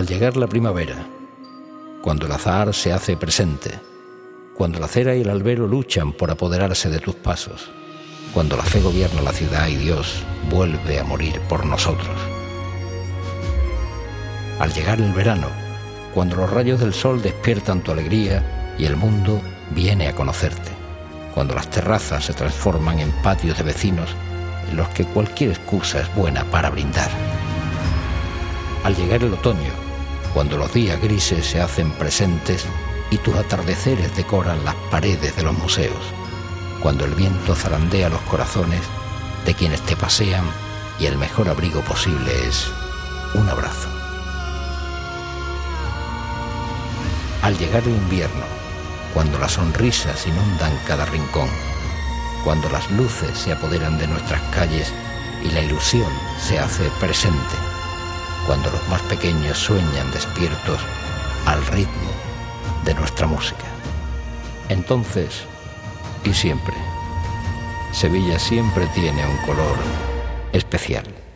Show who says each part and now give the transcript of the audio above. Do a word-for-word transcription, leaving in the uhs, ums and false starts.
Speaker 1: Al llegar la primavera, cuando el azahar se hace presente, cuando la cera y el albero luchan por apoderarse de tus pasos, cuando la fe gobierna la ciudad y Dios vuelve a morir por nosotros. Al llegar el verano, cuando los rayos del sol despiertan tu alegría y el mundo viene a conocerte, cuando las terrazas se transforman en patios de vecinos en los que cualquier excusa es buena para brindar. Al llegar el otoño, cuando los días grises se hacen presentes y tus atardeceres decoran las paredes de los museos, cuando el viento zarandea los corazones de quienes te pasean y el mejor abrigo posible es un abrazo. Al llegar el invierno, cuando las sonrisas inundan cada rincón, cuando las luces se apoderan de nuestras calles y la ilusión se hace presente, cuando los más pequeños sueñan despiertos al ritmo de nuestra música. Entonces, y siempre, Sevilla siempre tiene un color especial.